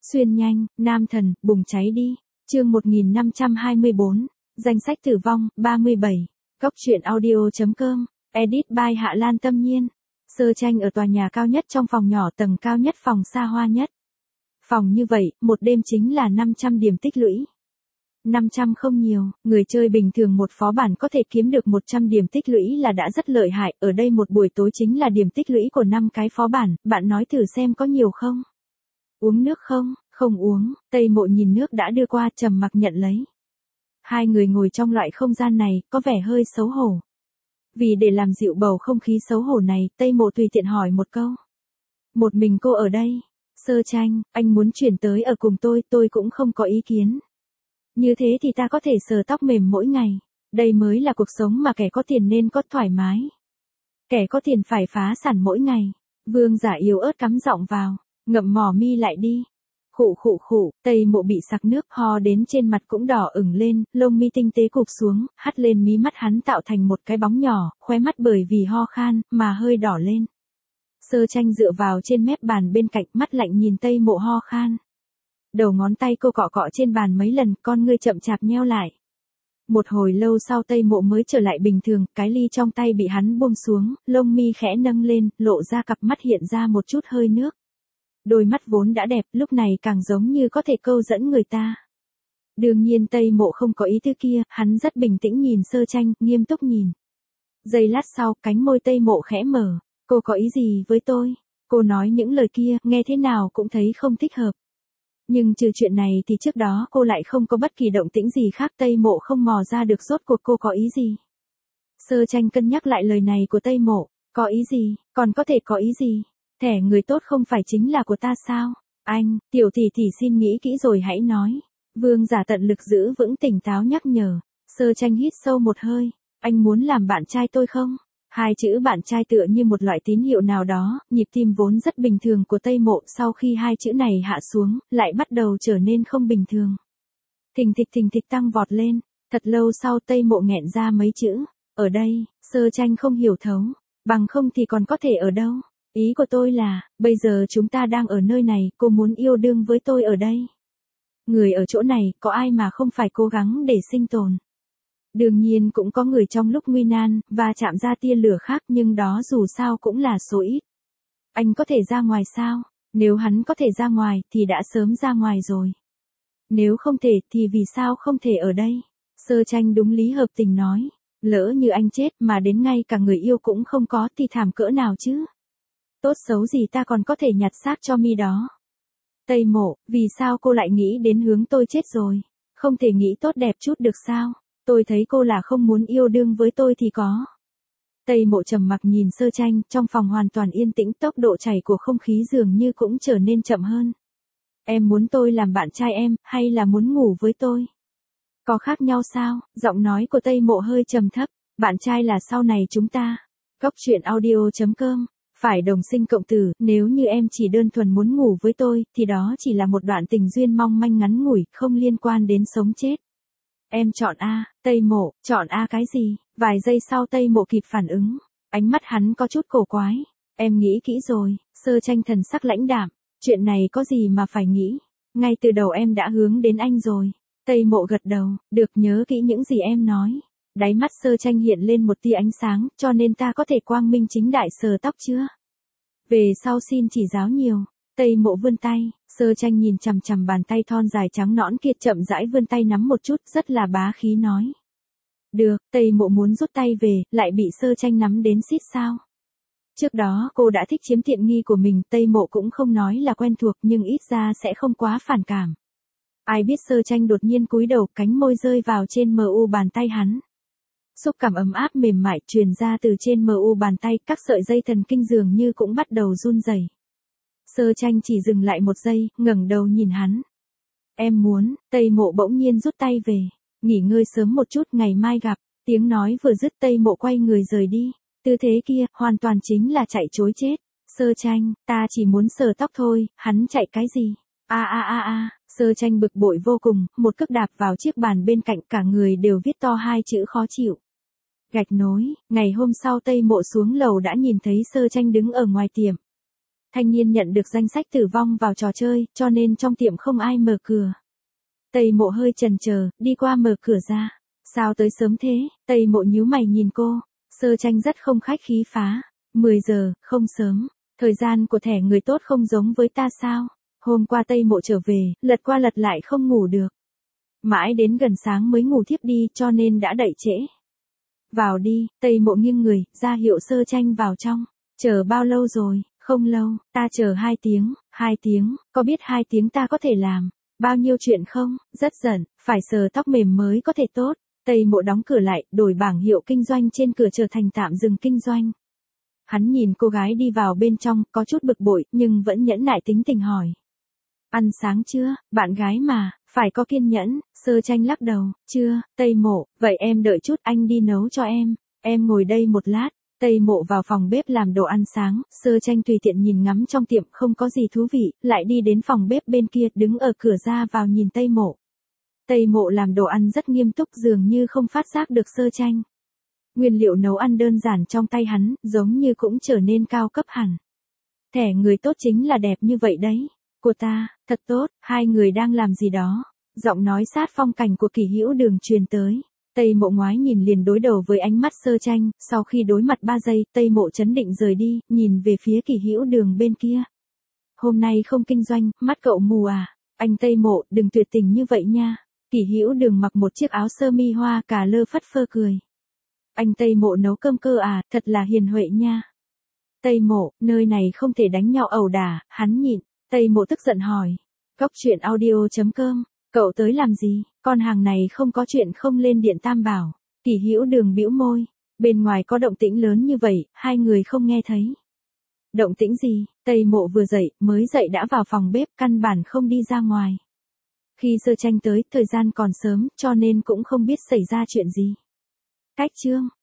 Xuyên nhanh, nam thần, bùng cháy đi. Chương 1524, danh sách tử vong, 37. Cóc truyện audio.com, edit by Hạ Lan Tâm Nhiên. Sơ Tranh ở tòa nhà cao nhất trong phòng nhỏ tầng cao nhất phòng xa hoa nhất. Phòng như vậy, một đêm chính là 500 điểm tích lũy. 500 không nhiều, người chơi bình thường một phó bản có thể kiếm được 100 điểm tích lũy là đã rất lợi hại, ở đây một buổi tối chính là điểm tích lũy của 5 cái phó bản, bạn nói thử xem có nhiều không? Uống nước không? Không uống, Tây Mộ nhìn nước đã đưa qua trầm mặc nhận lấy. Hai người ngồi trong loại không gian này, có vẻ hơi xấu hổ. Vì để làm dịu bầu không khí xấu hổ này, Tây Mộ tùy tiện hỏi một câu. Một mình cô ở đây? Sơ Tranh, anh muốn chuyển tới ở cùng tôi cũng không có ý kiến. Như thế thì ta có thể sờ tóc mềm mỗi ngày. Đây mới là cuộc sống mà kẻ có tiền nên có thoải mái. Kẻ có tiền phải phá sản mỗi ngày. Vương Giả yếu ớt cắm giọng vào, ngậm mỏ mi lại đi. Khụ, Tây Mộ bị sặc nước ho đến trên mặt cũng đỏ ửng lên, lông mi tinh tế cụp xuống, hắt lên mí mắt hắn tạo thành một cái bóng nhỏ, khóe mắt bởi vì ho khan, mà hơi đỏ lên. Sơ Tranh dựa vào trên mép bàn bên cạnh, mắt lạnh nhìn Tây Mộ ho khan. Đầu ngón tay cô cọ cọ trên bàn mấy lần, con ngươi chậm chạp nheo lại. Một hồi lâu sau Tây Mộ mới trở lại bình thường, cái ly trong tay bị hắn buông xuống, lông mi khẽ nâng lên, lộ ra cặp mắt hiện ra một chút hơi nước. Đôi mắt vốn đã đẹp, lúc này càng giống như có thể câu dẫn người ta. Đương nhiên Tây Mộ không có ý tư kia, hắn rất bình tĩnh nhìn Sơ Tranh, nghiêm túc nhìn. Giây lát sau, cánh môi Tây Mộ khẽ mở. Cô có ý gì với tôi? Cô nói những lời kia, nghe thế nào cũng thấy không thích hợp. Nhưng trừ chuyện này thì trước đó cô lại không có bất kỳ động tĩnh gì khác, Tây Mộ không mò ra được rốt cuộc cô có ý gì. Sơ Tranh cân nhắc lại lời này của Tây Mộ, có ý gì, còn có thể có ý gì? Thẻ người tốt không phải chính là của ta sao? Anh, tiểu tỷ xin nghĩ kỹ rồi hãy nói. Vương Giả tận lực giữ vững tỉnh táo nhắc nhở. Sơ Tranh hít sâu một hơi, anh muốn làm bạn trai tôi không? Hai chữ bạn trai tựa như một loại tín hiệu nào đó, nhịp tim vốn rất bình thường của Tây Mộ sau khi hai chữ này hạ xuống, lại bắt đầu trở nên không bình thường. Thình thịch tăng vọt lên, thật lâu sau Tây Mộ nghẹn ra mấy chữ, ở đây. Sơ Tranh không hiểu thấu, bằng không thì còn có thể ở đâu? Ý của tôi là, bây giờ chúng ta đang ở nơi này, cô muốn yêu đương với tôi ở đây. Người ở chỗ này, có ai mà không phải cố gắng để sinh tồn. Đương nhiên cũng có người trong lúc nguy nan, và chạm ra tia lửa khác nhưng đó dù sao cũng là số ít. Anh có thể ra ngoài sao? Nếu hắn có thể ra ngoài, thì đã sớm ra ngoài rồi. Nếu không thể, thì vì sao không thể ở đây? Sơ Tranh đúng lý hợp tình nói. Lỡ như anh chết mà đến ngay cả người yêu cũng không có thì thảm cỡ nào chứ? Tốt xấu gì ta còn có thể nhặt xác cho mi đó. Tây Mộ, vì sao cô lại nghĩ đến hướng tôi chết rồi? Không thể nghĩ tốt đẹp chút được sao? Tôi thấy cô là không muốn yêu đương với tôi thì có. Tây Mộ trầm mặc nhìn Sơ Tranh, trong phòng hoàn toàn yên tĩnh, tốc độ chảy của không khí dường như cũng trở nên chậm hơn. Em muốn tôi làm bạn trai em, hay là muốn ngủ với tôi? Có khác nhau sao? Giọng nói của Tây Mộ hơi trầm thấp, bạn trai là sau này chúng ta. Cóc truyện audio.com. Phải đồng sinh cộng tử, nếu như em chỉ đơn thuần muốn ngủ với tôi, thì đó chỉ là một đoạn tình duyên mong manh ngắn ngủi, không liên quan đến sống chết. Em chọn A. Tây Mộ, chọn A cái gì? Vài giây sau Tây Mộ kịp phản ứng. Ánh mắt hắn có chút cổ quái. Em nghĩ kỹ rồi. Sơ Tranh thần sắc lãnh đạm. Chuyện này có gì mà phải nghĩ. Ngay từ đầu em đã hướng đến anh rồi. Tây Mộ gật đầu, được, nhớ kỹ những gì em nói. Đáy mắt Sơ Tranh hiện lên một tia ánh sáng, cho nên ta có thể quang minh chính đại sờ tóc chưa? Về sau xin chỉ giáo nhiều. Tây Mộ vươn tay, Sơ Tranh nhìn chằm chằm bàn tay thon dài trắng nõn kia, chậm rãi vươn tay nắm một chút, rất là bá khí nói. Được, Tây Mộ muốn rút tay về, lại bị Sơ Tranh nắm đến xít sao. Trước đó cô đã thích chiếm tiện nghi của mình, Tây Mộ cũng không nói là quen thuộc nhưng ít ra sẽ không quá phản cảm. Ai biết Sơ Tranh đột nhiên cúi đầu, cánh môi rơi vào trên mu bàn tay hắn. Xúc cảm ấm áp mềm mại truyền ra từ trên mu bàn tay, các sợi dây thần kinh dường như cũng bắt đầu run rẩy. Sơ Tranh chỉ dừng lại một giây, ngẩng đầu nhìn hắn. Em muốn. Tây Mộ bỗng nhiên rút tay về. Nghỉ ngơi sớm một chút, ngày mai gặp. Tiếng nói vừa dứt Tây Mộ quay người rời đi. Tư thế kia, hoàn toàn chính là chạy trối chết. Sơ Tranh, ta chỉ muốn sờ tóc thôi, hắn chạy cái gì? Sơ Tranh bực bội vô cùng, một cước đạp vào chiếc bàn bên cạnh, cả người đều viết to hai chữ khó chịu. Gạch nối. Ngày hôm sau Tây Mộ xuống lầu đã nhìn thấy Sơ Tranh đứng ở ngoài tiệm. Thanh niên nhận được danh sách tử vong vào trò chơi, cho nên trong tiệm không ai mở cửa. Tây Mộ hơi chần chờ, đi qua mở cửa ra. Sao tới sớm thế? Tây Mộ nhíu mày nhìn cô. Sơ Tranh rất không khách khí phá. 10 giờ, không sớm. Thời gian của thẻ người tốt không giống với ta sao? Hôm qua Tây Mộ trở về, lật qua lật lại không ngủ được. Mãi đến gần sáng mới ngủ thiếp đi cho nên đã đẩy trễ. Vào đi, Tây Mộ nghiêng người, ra hiệu Sơ Tranh vào trong. Chờ bao lâu rồi? Không lâu, ta chờ 2 tiếng. 2 tiếng, có biết 2 tiếng ta có thể làm bao nhiêu chuyện không? Rất giận, phải sờ tóc mềm mới có thể tốt. Tây Mộ đóng cửa lại, đổi bảng hiệu kinh doanh trên cửa trở thành tạm dừng kinh doanh. Hắn nhìn cô gái đi vào bên trong, có chút bực bội, nhưng vẫn nhẫn nại tính tình hỏi. Ăn sáng chưa? Bạn gái mà, phải có kiên nhẫn. Sơ Tranh lắc đầu, chưa. Tây Mộ, vậy em đợi chút anh đi nấu cho em. Em ngồi đây một lát. Tây Mộ vào phòng bếp làm đồ ăn sáng, Sơ Tranh tùy tiện nhìn ngắm trong tiệm không có gì thú vị, lại đi đến phòng bếp bên kia, đứng ở cửa ra vào nhìn Tây Mộ. Tây Mộ làm đồ ăn rất nghiêm túc, dường như không phát giác được Sơ Tranh. Nguyên liệu nấu ăn đơn giản trong tay hắn, giống như cũng trở nên cao cấp hẳn. Thẻ người tốt chính là đẹp như vậy đấy. Của ta, thật tốt. Hai người đang làm gì đó? Giọng nói sát phong cảnh của Kỷ Hữu Đường truyền tới. Tây Mộ ngoái nhìn liền đối đầu với ánh mắt Sơ Tranh, sau khi đối mặt 3 giây, Tây Mộ chấn định rời đi, nhìn về phía Kỷ Hữu Đường bên kia. Hôm nay không kinh doanh, mắt cậu mù à? Anh Tây Mộ, đừng tuyệt tình như vậy nha. Kỷ Hữu Đường mặc một chiếc áo sơ mi hoa cà lơ phất phơ cười. Anh Tây Mộ nấu cơm cơ à, thật là hiền huệ nha. Tây Mộ, nơi này không thể đánh nhau ẩu đả, hắn nhịn. Tây Mộ tức giận hỏi. Góc truyện audio.com, cậu tới làm gì? Con hàng này không có chuyện không lên điện Tam Bảo. Kỷ Hữu Đường bĩu môi. Bên ngoài có động tĩnh lớn như vậy, hai người không nghe thấy. Động tĩnh gì? Tây Mộ vừa dậy, mới dậy đã vào phòng bếp, căn bản không đi ra ngoài. Khi Sơ Tranh tới, thời gian còn sớm, cho nên cũng không biết xảy ra chuyện gì. Cách chương.